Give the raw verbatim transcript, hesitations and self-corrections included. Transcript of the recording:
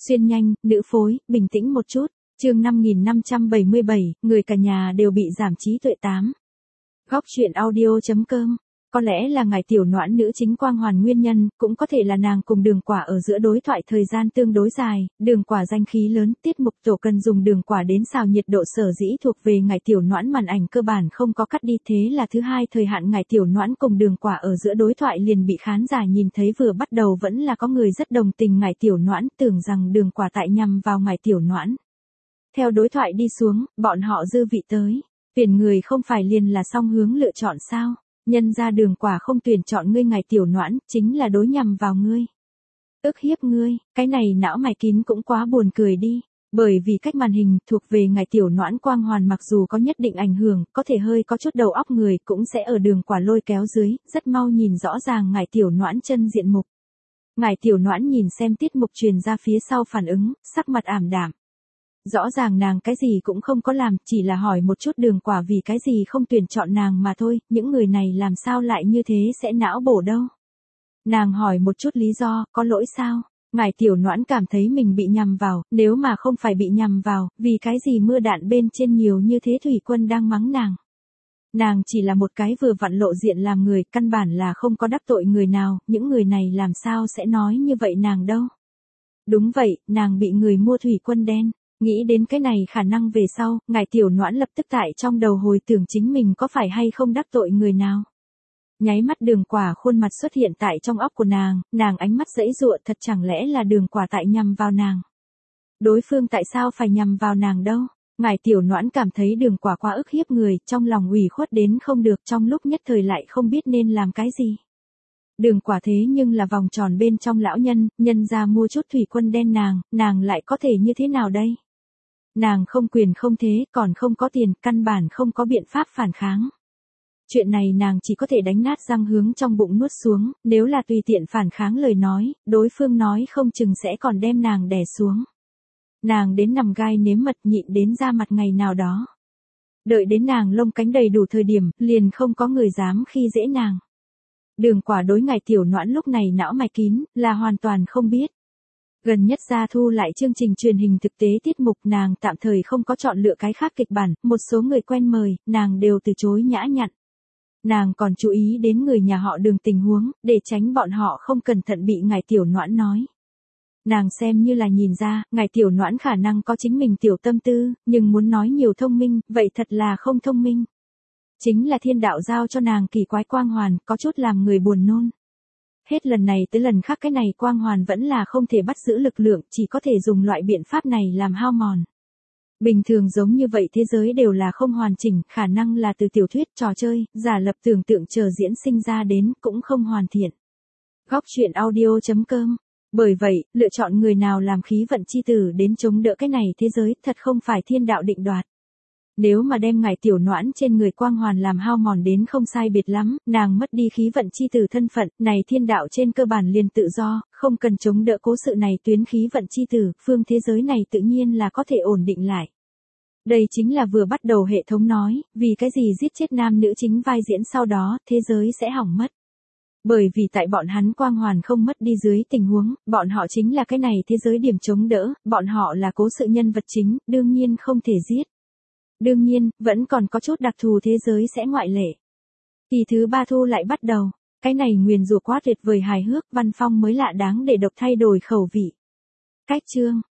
Xuyên nhanh, nữ phối, bình tĩnh một chút. Chương năm nghìn năm trăm bảy mươi bảy, người cả nhà đều bị giảm trí tuệ tám. Góc truyện audio chấm com. Có lẽ là ngài tiểu noãn nữ chính quang hoàn nguyên nhân, cũng có thể là nàng cùng Đường Quả ở giữa đối thoại thời gian tương đối dài, Đường Quả danh khí lớn, tiết mục tổ cần dùng Đường Quả đến xào nhiệt độ sở dĩ thuộc về ngài tiểu noãn màn ảnh cơ bản không có cắt đi, thế là thứ hai thời hạn ngài tiểu noãn cùng Đường Quả ở giữa đối thoại liền bị khán giả nhìn thấy, vừa bắt đầu vẫn là có người rất đồng tình ngài tiểu noãn, tưởng rằng Đường Quả tại nhằm vào ngài tiểu noãn. Theo đối thoại đi xuống, bọn họ dư vị tới, tuyển người không phải liền là song hướng lựa chọn sao? Nhân ra Đường Quả không tuyển chọn ngươi ngài tiểu noãn, chính là đối nhằm vào ngươi. Ức hiếp ngươi, cái này não mày kín cũng quá buồn cười đi. Bởi vì cách màn hình thuộc về ngài tiểu noãn quang hoàn mặc dù có nhất định ảnh hưởng, có thể hơi có chút đầu óc người cũng sẽ ở Đường Quả lôi kéo dưới, rất mau nhìn rõ ràng ngài tiểu noãn chân diện mục. Ngài tiểu noãn nhìn xem tiết mục truyền ra phía sau phản ứng, sắc mặt ảm đạm. Rõ ràng nàng cái gì cũng không có làm, chỉ là hỏi một chút Đường Quả vì cái gì không tuyển chọn nàng mà thôi, những người này làm sao lại như thế sẽ não bổ đâu. Nàng hỏi một chút lý do, có lỗi sao? Ngài tiểu noãn cảm thấy mình bị nhằm vào, nếu mà không phải bị nhằm vào, vì cái gì mưa đạn bên trên nhiều như thế thủy quân đang mắng nàng. Nàng chỉ là một cái vừa vặn lộ diện làm người, căn bản là không có đắc tội người nào, những người này làm sao sẽ nói như vậy nàng đâu. Đúng vậy, nàng bị người mua thủy quân đen. Nghĩ đến cái này khả năng về sau, ngài tiểu noãn lập tức tại trong đầu hồi tưởng chính mình có phải hay không đắc tội người nào. Nháy mắt Đường Quả khuôn mặt xuất hiện tại trong óc của nàng, nàng ánh mắt giãy giụa, thật chẳng lẽ là Đường Quả tại nhằm vào nàng. Đối phương tại sao phải nhằm vào nàng đâu? Ngài tiểu noãn cảm thấy Đường Quả quá ức hiếp người, trong lòng ủy khuất đến không được, trong lúc nhất thời lại không biết nên làm cái gì. Đường Quả thế nhưng là vòng tròn bên trong lão nhân, nhân ra mua chút thủy quân đen nàng, nàng lại có thể như thế nào đây? Nàng không quyền không thế, còn không có tiền, căn bản không có biện pháp phản kháng. Chuyện này nàng chỉ có thể đánh nát răng hướng trong bụng nuốt xuống, nếu là tùy tiện phản kháng lời nói, đối phương nói không chừng sẽ còn đem nàng đè xuống. Nàng đến nằm gai nếm mật nhịn đến ra mặt ngày nào đó. Đợi đến nàng lông cánh đầy đủ thời điểm, liền không có người dám khi dễ nàng. Đường Quả đối ngài tiểu noãn lúc này não mạch kín, là hoàn toàn không biết. Gần nhất ra thu lại chương trình truyền hình thực tế tiết mục, nàng tạm thời không có chọn lựa cái khác kịch bản, một số người quen mời, nàng đều từ chối nhã nhặn. Nàng còn chú ý đến người nhà họ Đường tình huống, để tránh bọn họ không cẩn thận bị ngài tiểu noãn nói. Nàng xem như là nhìn ra, ngài tiểu noãn khả năng có chính mình tiểu tâm tư, nhưng muốn nói nhiều thông minh, vậy thật là không thông minh. Chính là thiên đạo giao cho nàng kỳ quái quang hoàn, có chút làm người buồn nôn. Hết lần này tới lần khác cái này quang hoàn vẫn là không thể bắt giữ lực lượng, chỉ có thể dùng loại biện pháp này làm hao mòn. Bình thường giống như vậy thế giới đều là không hoàn chỉnh, khả năng là từ tiểu thuyết, trò chơi, giả lập tưởng tượng chờ diễn sinh ra đến, cũng không hoàn thiện. Góc truyện audio chấm com. Bởi vậy, lựa chọn người nào làm khí vận chi tử đến chống đỡ cái này thế giới, thật không phải thiên đạo định đoạt. Nếu mà đem ngài tiểu noãn trên người quang hoàn làm hao mòn đến không sai biệt lắm, nàng mất đi khí vận chi tử thân phận, này thiên đạo trên cơ bản liền tự do, không cần chống đỡ cố sự này tuyến khí vận chi tử, phương thế giới này tự nhiên là có thể ổn định lại. Đây chính là vừa bắt đầu hệ thống nói, vì cái gì giết chết nam nữ chính vai diễn sau đó, thế giới sẽ hỏng mất. Bởi vì tại bọn hắn quang hoàn không mất đi dưới tình huống, bọn họ chính là cái này thế giới điểm chống đỡ, bọn họ là cố sự nhân vật chính, đương nhiên không thể giết. Đương nhiên, vẫn còn có chút đặc thù thế giới sẽ ngoại lệ. Kỳ thứ ba thu lại bắt đầu, cái này nguyền rủa quá tuyệt vời hài hước, văn phong mới lạ đáng để độc thay đổi khẩu vị. Cách chương,